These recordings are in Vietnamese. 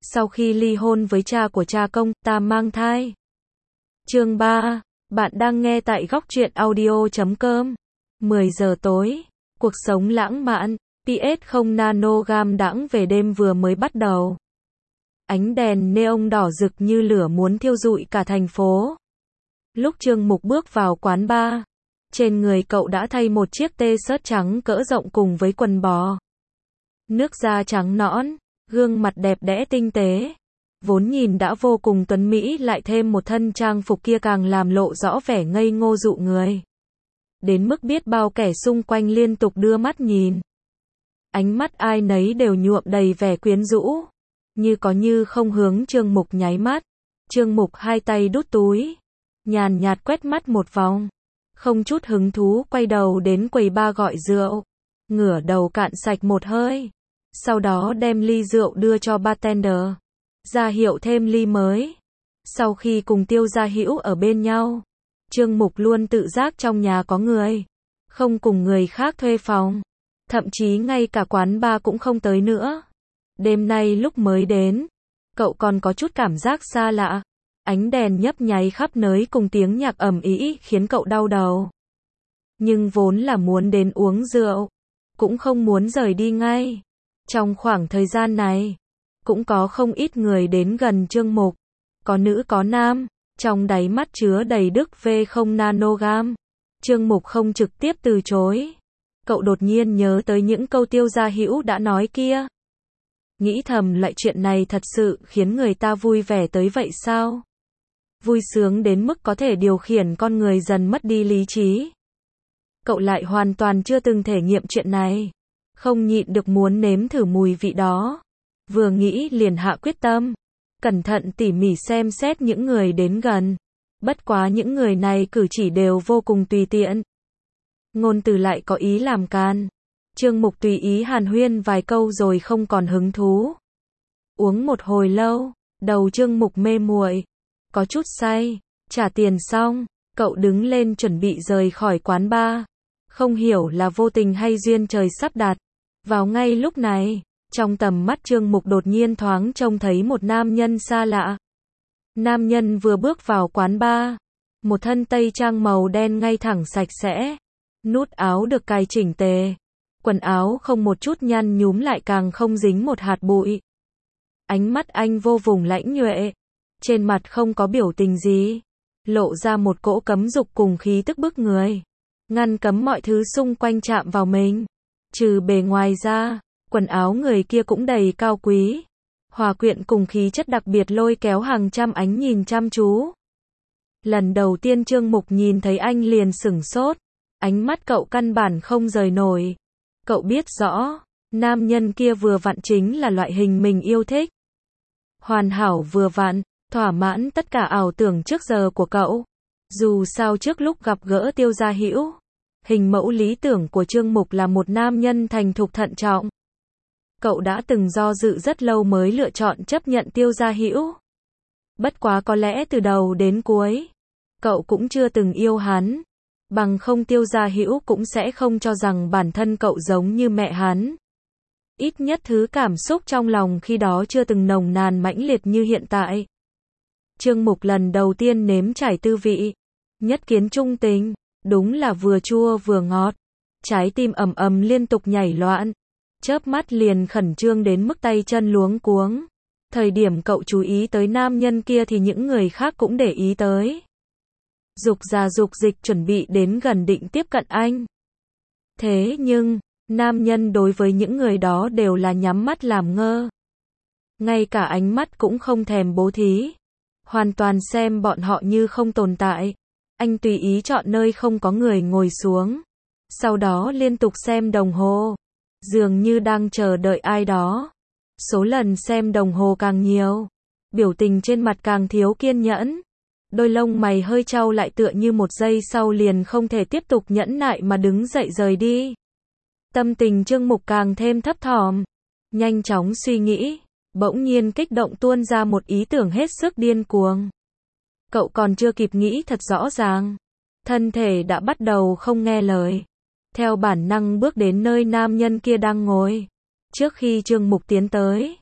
Sau khi ly hôn với cha của cha công, ta mang thai. Chương 3. Bạn đang nghe tại góc truyện audio.com. 10 giờ tối. Cuộc sống lãng mạn. PS0 nanogram đãng về đêm vừa mới bắt đầu. Ánh đèn neon đỏ rực như lửa muốn thiêu rụi cả thành phố. Lúc Trương Mục bước vào quán bar, trên người cậu đã thay một chiếc t-shirt trắng cỡ rộng cùng với quần bò. Nước da trắng nõn, gương mặt đẹp đẽ tinh tế. Vốn nhìn đã vô cùng tuấn mỹ lại thêm một thân trang phục kia càng làm lộ rõ vẻ ngây ngô dụ người. Đến mức biết bao kẻ xung quanh liên tục đưa mắt nhìn. Ánh mắt ai nấy đều nhuộm đầy vẻ quyến rũ. Như có như không hướng Trương Mục nháy mắt. Trương Mục hai tay đút túi. Nhàn nhạt quét mắt một vòng. Không chút hứng thú quay đầu đến quầy bar gọi rượu. Ngửa đầu cạn sạch một hơi. Sau đó đem ly rượu đưa cho bartender. Ra hiệu thêm ly mới. Sau khi cùng Tiêu Gia Hữu ở bên nhau, Trương Mục luôn tự giác trong nhà có người. Không cùng người khác thuê phòng. Thậm chí ngay cả quán bar cũng không tới nữa. Đêm nay lúc mới đến, cậu còn có chút cảm giác xa lạ. Ánh đèn nhấp nháy khắp nơi cùng tiếng nhạc ầm ĩ khiến cậu đau đầu. Nhưng vốn là muốn đến uống rượu, cũng không muốn rời đi ngay. Trong khoảng thời gian này, cũng có không ít người đến gần Trương Mục. Có nữ có nam, trong đáy mắt chứa đầy đức V0 nanogram. Trương Mục không trực tiếp từ chối. Cậu đột nhiên nhớ tới những câu Tiêu Gia Hữu đã nói kia. Nghĩ thầm lại chuyện này thật sự khiến người ta vui vẻ tới vậy sao? Vui sướng đến mức có thể điều khiển con người dần mất đi lý trí. Cậu lại hoàn toàn chưa từng thể nghiệm chuyện này. Không nhịn được muốn nếm thử mùi vị đó. Vừa nghĩ liền hạ quyết tâm. Cẩn thận tỉ mỉ xem xét những người đến gần. Bất quá những người này cử chỉ đều vô cùng tùy tiện. Ngôn từ lại có ý làm can. Trương Mục tùy ý hàn huyên vài câu rồi không còn hứng thú. Uống một hồi lâu, đầu Trương Mục mê muội, có chút say. Trả tiền xong, cậu đứng lên chuẩn bị rời khỏi quán bar. Không hiểu là vô tình hay duyên trời sắp đặt. Vào ngay lúc này, trong tầm mắt Trương Mục đột nhiên thoáng trông thấy một nam nhân xa lạ. Nam nhân vừa bước vào quán bar, một thân tây trang màu đen ngay thẳng sạch sẽ, nút áo được cài chỉnh tề, quần áo không một chút nhăn nhúm lại càng không dính một hạt bụi. Ánh mắt anh vô vùng lãnh nhuệ, trên mặt không có biểu tình gì, lộ ra một cỗ cấm dục cùng khí tức bức người, ngăn cấm mọi thứ xung quanh chạm vào mình. Trừ bề ngoài ra, quần áo người kia cũng đầy cao quý, hòa quyện cùng khí chất đặc biệt lôi kéo hàng trăm ánh nhìn chăm chú. Lần đầu tiên Trương Mục nhìn thấy anh liền sửng sốt, ánh mắt cậu căn bản không rời nổi. Cậu biết rõ, nam nhân kia vừa vặn chính là loại hình mình yêu thích. Hoàn hảo vừa vặn, thỏa mãn tất cả ảo tưởng trước giờ của cậu. Dù sao trước lúc gặp gỡ Tiêu Gia Hữu, hình mẫu lý tưởng của Trương Mục là một nam nhân thành thục thận trọng. Cậu đã từng do dự rất lâu mới lựa chọn chấp nhận Tiêu Gia Hữu. Bất quá có lẽ từ đầu đến cuối, cậu cũng chưa từng yêu hắn. Bằng không Tiêu Gia Hữu cũng sẽ không cho rằng bản thân cậu giống như mẹ hắn. Ít nhất thứ cảm xúc trong lòng khi đó chưa từng nồng nàn mãnh liệt như hiện tại. Trương Mục lần đầu tiên nếm trải tư vị nhất kiến trung tình, đúng là vừa chua vừa ngọt. Trái tim ầm ầm liên tục nhảy loạn, chớp mắt liền khẩn trương đến mức tay chân luống cuống. Thời điểm cậu chú ý tới nam nhân kia thì những người khác cũng để ý tới. Dục ra dục dịch chuẩn bị đến gần định tiếp cận anh. Thế nhưng, nam nhân đối với những người đó đều là nhắm mắt làm ngơ. Ngay cả ánh mắt cũng không thèm bố thí. Hoàn toàn xem bọn họ như không tồn tại. Anh tùy ý chọn nơi không có người ngồi xuống. Sau đó liên tục xem đồng hồ. Dường như đang chờ đợi ai đó. Số lần xem đồng hồ càng nhiều, biểu tình trên mặt càng thiếu kiên nhẫn. Đôi lông mày hơi chau lại tựa như một giây sau liền không thể tiếp tục nhẫn nại mà đứng dậy rời đi. Tâm tình Trương Mục càng thêm thấp thỏm. Nhanh chóng suy nghĩ, bỗng nhiên kích động tuôn ra một ý tưởng hết sức điên cuồng. Cậu còn chưa kịp nghĩ thật rõ ràng, thân thể đã bắt đầu không nghe lời. Theo bản năng bước đến nơi nam nhân kia đang ngồi. Trước khi Trương Mục tiến tới,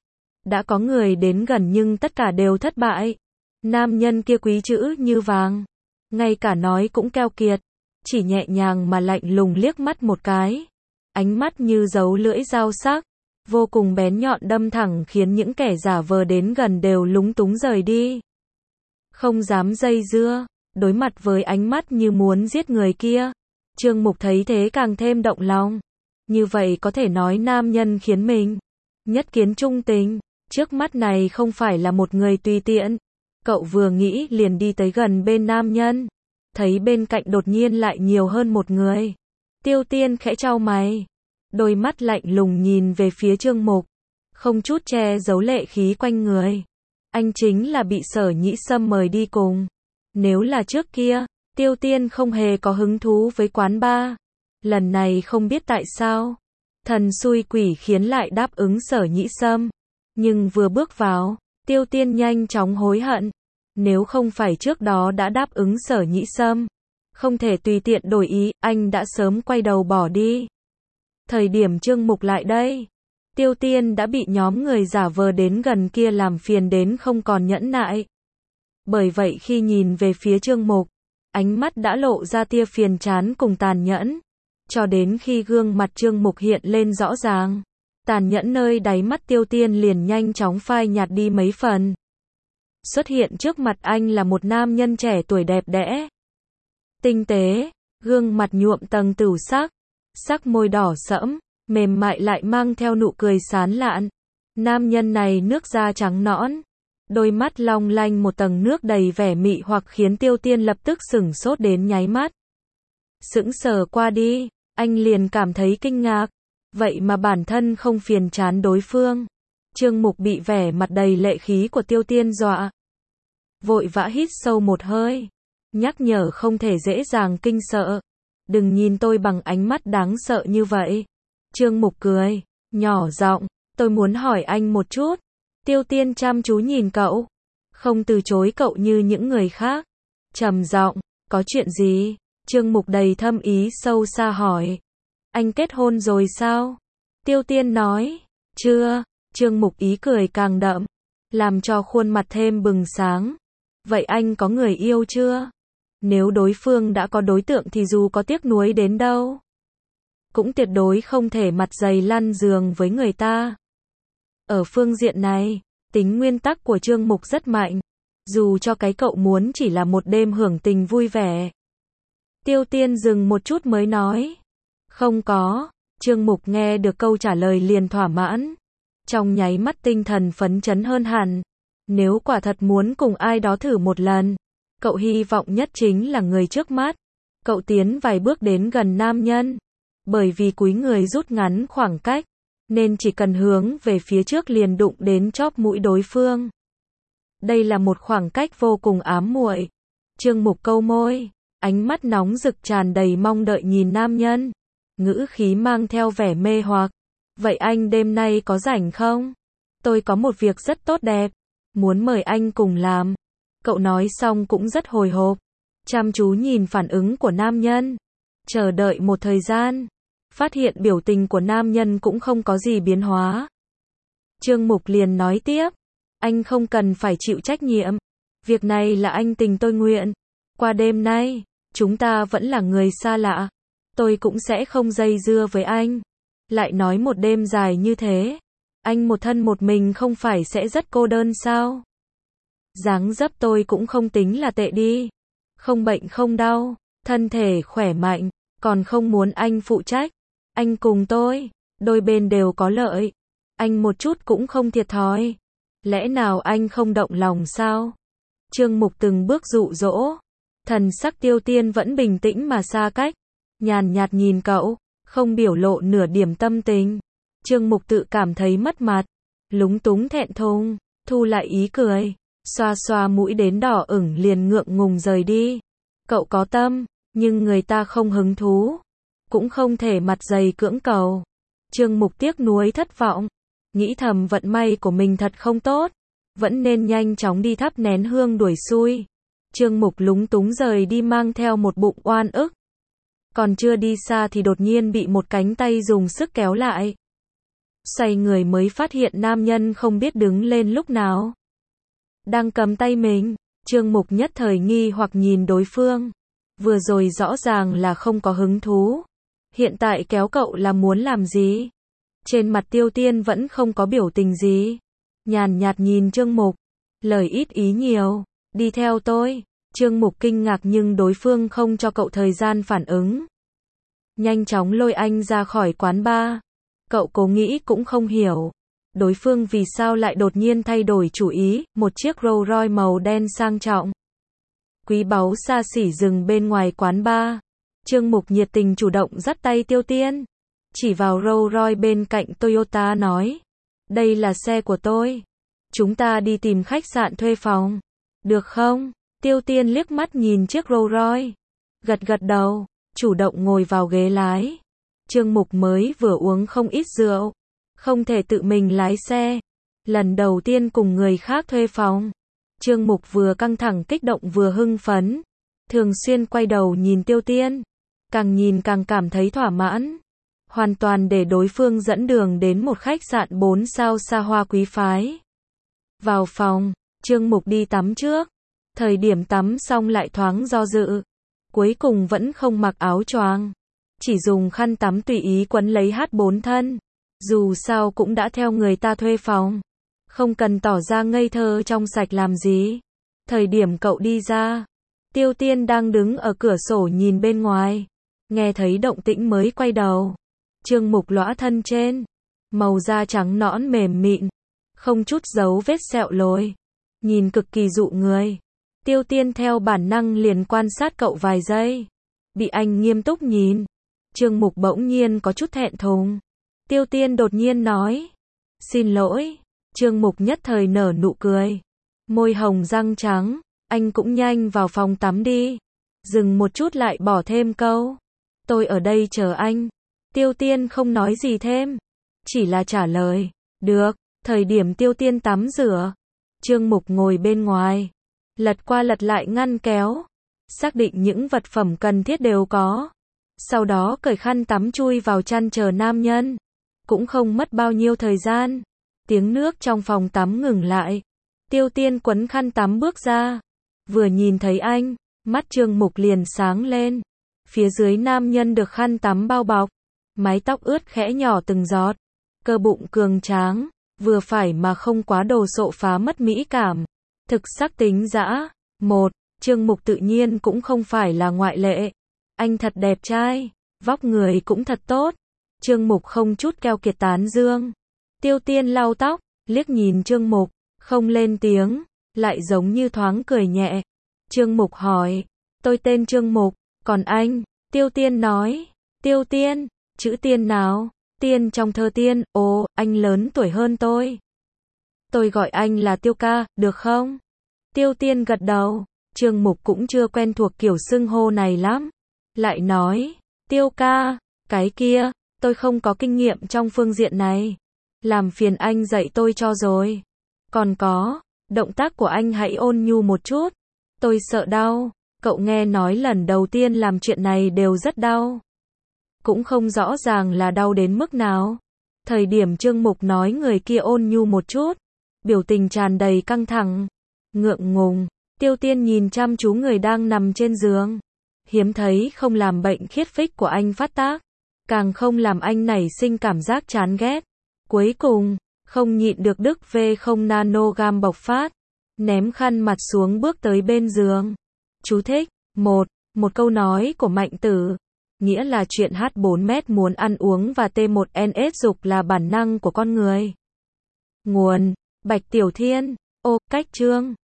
Đã có người đến gần nhưng tất cả đều thất bại. Nam nhân kia quý chữ như vàng. Ngay cả nói cũng keo kiệt. Chỉ nhẹ nhàng mà lạnh lùng liếc mắt một cái. Ánh mắt như dấu lưỡi dao sắc. Vô cùng bén nhọn đâm thẳng khiến những kẻ giả vờ đến gần đều lúng túng rời đi. Không dám dây dưa. Đối mặt với ánh mắt như muốn giết người kia. Trương Mục thấy thế càng thêm động lòng. Như vậy có thể nói nam nhân khiến mình nhất kiến trung tình. Trước mắt này không phải là một người tùy tiện. Cậu vừa nghĩ liền đi tới gần bên nam nhân. Thấy bên cạnh đột nhiên lại nhiều hơn một người. Tiêu Tiên khẽ chau mày. Đôi mắt lạnh lùng nhìn về phía Trương Mục. Không chút che giấu lệ khí quanh người. Anh chính là bị Sở Nhĩ Sâm mời đi cùng. Nếu là trước kia, Tiêu Tiên không hề có hứng thú với quán bar. Lần này không biết tại sao. Thần xui quỷ khiến lại đáp ứng Sở Nhĩ Sâm. Nhưng vừa bước vào, Tiêu Tiên nhanh chóng hối hận. Nếu không phải trước đó đã đáp ứng Sở Nhĩ Sâm, không thể tùy tiện đổi ý, anh đã sớm quay đầu bỏ đi. Thời điểm Trương Mục lại đây, Tiêu Tiên đã bị nhóm người giả vờ đến gần kia làm phiền đến không còn nhẫn nại. Bởi vậy khi nhìn về phía Trương Mục, ánh mắt đã lộ ra tia phiền chán cùng tàn nhẫn. Cho đến khi gương mặt Trương Mục hiện lên rõ ràng, tàn nhẫn nơi đáy mắt Tiêu Tiên liền nhanh chóng phai nhạt đi mấy phần. Xuất hiện trước mặt anh là một nam nhân trẻ tuổi đẹp đẽ, tinh tế, gương mặt nhuộm tầng tửu sắc, sắc môi đỏ sẫm, mềm mại lại mang theo nụ cười sán lạn. Nam nhân này nước da trắng nõn, đôi mắt long lanh một tầng nước đầy vẻ mị hoặc khiến Tiêu Tiên lập tức sửng sốt đến nháy mắt. Sững sờ qua đi, anh liền cảm thấy kinh ngạc, vậy mà bản thân không phiền chán đối phương. Trương Mục bị vẻ mặt đầy lệ khí của Tiêu Tiên dọa. Vội vã hít sâu một hơi, nhắc nhở không thể dễ dàng kinh sợ. Đừng nhìn tôi bằng ánh mắt đáng sợ như vậy. Trương Mục cười, nhỏ giọng, tôi muốn hỏi anh một chút. Tiêu Tiên chăm chú nhìn cậu, không từ chối cậu như những người khác. Trầm giọng, có chuyện gì? Trương Mục đầy thâm ý sâu xa hỏi. Anh kết hôn rồi sao? Tiêu Tiên nói, chưa. Trương Mục ý cười càng đậm, làm cho khuôn mặt thêm bừng sáng. Vậy anh có người yêu chưa? Nếu đối phương đã có đối tượng thì dù có tiếc nuối đến đâu, cũng tuyệt đối không thể mặt dày lăn giường với người ta. Ở phương diện này, tính nguyên tắc của Trương Mục rất mạnh. Dù cho cái cậu muốn chỉ là một đêm hưởng tình vui vẻ. Tiêu Tiên dừng một chút mới nói. Không có. Trương Mục nghe được câu trả lời liền thỏa mãn. Trong nháy mắt tinh thần phấn chấn hơn hẳn. Nếu quả thật muốn cùng ai đó thử một lần, cậu hy vọng nhất chính là người trước mắt. Cậu tiến vài bước đến gần nam nhân. Bởi vì cúi người rút ngắn khoảng cách, nên chỉ cần hướng về phía trước liền đụng đến chóp mũi đối phương. Đây là một khoảng cách vô cùng ám muội. Trương Mục câu môi, ánh mắt nóng rực tràn đầy mong đợi nhìn nam nhân. Ngữ khí mang theo vẻ mê hoặc. Vậy anh đêm nay có rảnh không? Tôi có một việc rất tốt đẹp, muốn mời anh cùng làm. Cậu nói xong cũng rất hồi hộp, chăm chú nhìn phản ứng của nam nhân. Chờ đợi một thời gian, phát hiện biểu tình của nam nhân cũng không có gì biến hóa. Trương Mục liền nói tiếp, anh không cần phải chịu trách nhiệm. Việc này là anh tình tôi nguyện. Qua đêm nay, chúng ta vẫn là người xa lạ. Tôi cũng sẽ không dây dưa với anh. Lại nói một đêm dài như thế, anh một thân một mình không phải sẽ rất cô đơn sao? Dáng dấp tôi cũng không tính là tệ đi. Không bệnh không đau, thân thể khỏe mạnh, còn không muốn anh phụ trách. Anh cùng tôi, đôi bên đều có lợi. Anh một chút cũng không thiệt thòi. Lẽ nào anh không động lòng sao? Trương Mục từng bước dụ dỗ. Thần sắc Tiêu Tiên vẫn bình tĩnh mà xa cách, nhàn nhạt nhìn cậu, không biểu lộ nửa điểm tâm tình. Trương Mục tự cảm thấy mất mặt, lúng túng thẹn thùng, thu lại ý cười, xoa xoa mũi đến đỏ ửng liền ngượng ngùng rời đi. Cậu có tâm, nhưng người ta không hứng thú, cũng không thể mặt dày cưỡng cầu. Trương Mục tiếc nuối thất vọng, nghĩ thầm vận may của mình thật không tốt, vẫn nên nhanh chóng đi thắp nén hương đuổi xui. Trương Mục lúng túng rời đi mang theo một bụng oan ức. Còn chưa đi xa thì đột nhiên bị một cánh tay dùng sức kéo lại. Xoay người mới phát hiện nam nhân không biết đứng lên lúc nào. Đang cầm tay mình, Trương Mục nhất thời nghi hoặc nhìn đối phương. Vừa rồi rõ ràng là không có hứng thú. Hiện tại kéo cậu là muốn làm gì? Trên mặt Tiêu Tiên vẫn không có biểu tình gì. Nhàn nhạt nhìn Trương Mục. Lời ít ý nhiều. Đi theo tôi. Trương Mục kinh ngạc nhưng đối phương không cho cậu thời gian phản ứng. Nhanh chóng lôi anh ra khỏi quán bar. Cậu cố nghĩ cũng không hiểu. Đối phương vì sao lại đột nhiên thay đổi chủ ý, một chiếc Rolls Royce màu đen sang trọng. Quý báu xa xỉ dừng bên ngoài quán bar. Trương Mục nhiệt tình chủ động dắt tay Tiêu Tiên. Chỉ vào Rolls Royce bên cạnh Toyota nói. Đây là xe của tôi. Chúng ta đi tìm khách sạn thuê phòng. Được không? Tiêu Tiên liếc mắt nhìn chiếc Rolls Royce. Gật gật đầu, chủ động ngồi vào ghế lái. Trương Mục mới vừa uống không ít rượu. Không thể tự mình lái xe. Lần đầu tiên cùng người khác thuê phòng. Trương Mục vừa căng thẳng kích động vừa hưng phấn. Thường xuyên quay đầu nhìn Tiêu Tiên. Càng nhìn càng cảm thấy thỏa mãn. Hoàn toàn để đối phương dẫn đường đến một khách sạn 4 sao xa hoa quý phái. Vào phòng, Trương Mục đi tắm trước. Thời điểm tắm xong lại thoáng do dự. Cuối cùng vẫn không mặc áo choàng. Chỉ dùng khăn tắm tùy ý quấn lấy H4 thân. Dù sao cũng đã theo người ta thuê phòng. Không cần tỏ ra ngây thơ trong sạch làm gì. Thời điểm cậu đi ra, Tiêu Tiên đang đứng ở cửa sổ nhìn bên ngoài. Nghe thấy động tĩnh mới quay đầu. Trương Mục lõa thân trên. Màu da trắng nõn mềm mịn. Không chút dấu vết sẹo lồi. Nhìn cực kỳ dụ người. Tiêu Tiên theo bản năng liền quan sát cậu vài giây. Bị anh nghiêm túc nhìn. Trương Mục bỗng nhiên có chút thẹn thùng. Tiêu Tiên đột nhiên nói. Xin lỗi. Trương Mục nhất thời nở nụ cười. Môi hồng răng trắng. Anh cũng nhanh vào phòng tắm đi. Dừng một chút lại bỏ thêm câu. Tôi ở đây chờ anh. Tiêu Tiên không nói gì thêm. Chỉ là trả lời. Được. Thời điểm Tiêu Tiên tắm rửa. Trương Mục ngồi bên ngoài. Lật qua lật lại ngăn kéo. Xác định những vật phẩm cần thiết đều có. Sau đó cởi khăn tắm chui vào chăn chờ nam nhân. Cũng không mất bao nhiêu thời gian. Tiếng nước trong phòng tắm ngừng lại. Tiêu Tiên quấn khăn tắm bước ra. Vừa nhìn thấy anh, mắt Trương Mục liền sáng lên. Phía dưới nam nhân được khăn tắm bao bọc. Mái tóc ướt khẽ nhỏ từng giọt. Cơ bụng cường tráng. Vừa phải mà không quá đồ sộ phá mất mỹ cảm. Thực sắc tính dã. Trương Mục tự nhiên cũng không phải là ngoại lệ. Anh thật đẹp trai. Vóc người cũng thật tốt. Trương Mục không chút keo kiệt tán dương. Tiêu Tiên lau tóc, liếc nhìn Trương Mục, không lên tiếng, lại giống như thoáng cười nhẹ. Trương Mục hỏi, tôi tên Trương Mục, còn anh? Tiêu Tiên nói, Tiêu Tiên, chữ Tiên nào? Tiên trong thơ tiên, ồ, anh lớn tuổi hơn tôi. Tôi gọi anh là Tiêu ca, được không? Tiêu Tiên gật đầu, Trương Mục cũng chưa quen thuộc kiểu xưng hô này lắm. Lại nói, Tiêu ca, cái kia, tôi không có kinh nghiệm trong phương diện này. Làm phiền anh dạy tôi cho rồi. Còn có, động tác của anh hãy ôn nhu một chút. Tôi sợ đau. Cậu nghe nói lần đầu tiên làm chuyện này đều rất đau. Cũng không rõ ràng là đau đến mức nào. Thời điểm Trương Mục nói người kia ôn nhu một chút. Biểu tình tràn đầy căng thẳng. Ngượng ngùng. Tiêu Tiên nhìn chăm chú người đang nằm trên giường. Hiếm thấy không làm bệnh khiết phích của anh phát tác. Càng không làm anh nảy sinh cảm giác chán ghét. Cuối cùng, không nhịn được Đức V0 nanogam bộc phát. Ném khăn mặt xuống bước tới bên giường. Chú thích. Một câu nói của Mạnh Tử. Nghĩa là chuyện H4M muốn ăn uống và T1NS dục là bản năng của con người. Nguồn. Bạch Tiểu Thiên. Cách chương.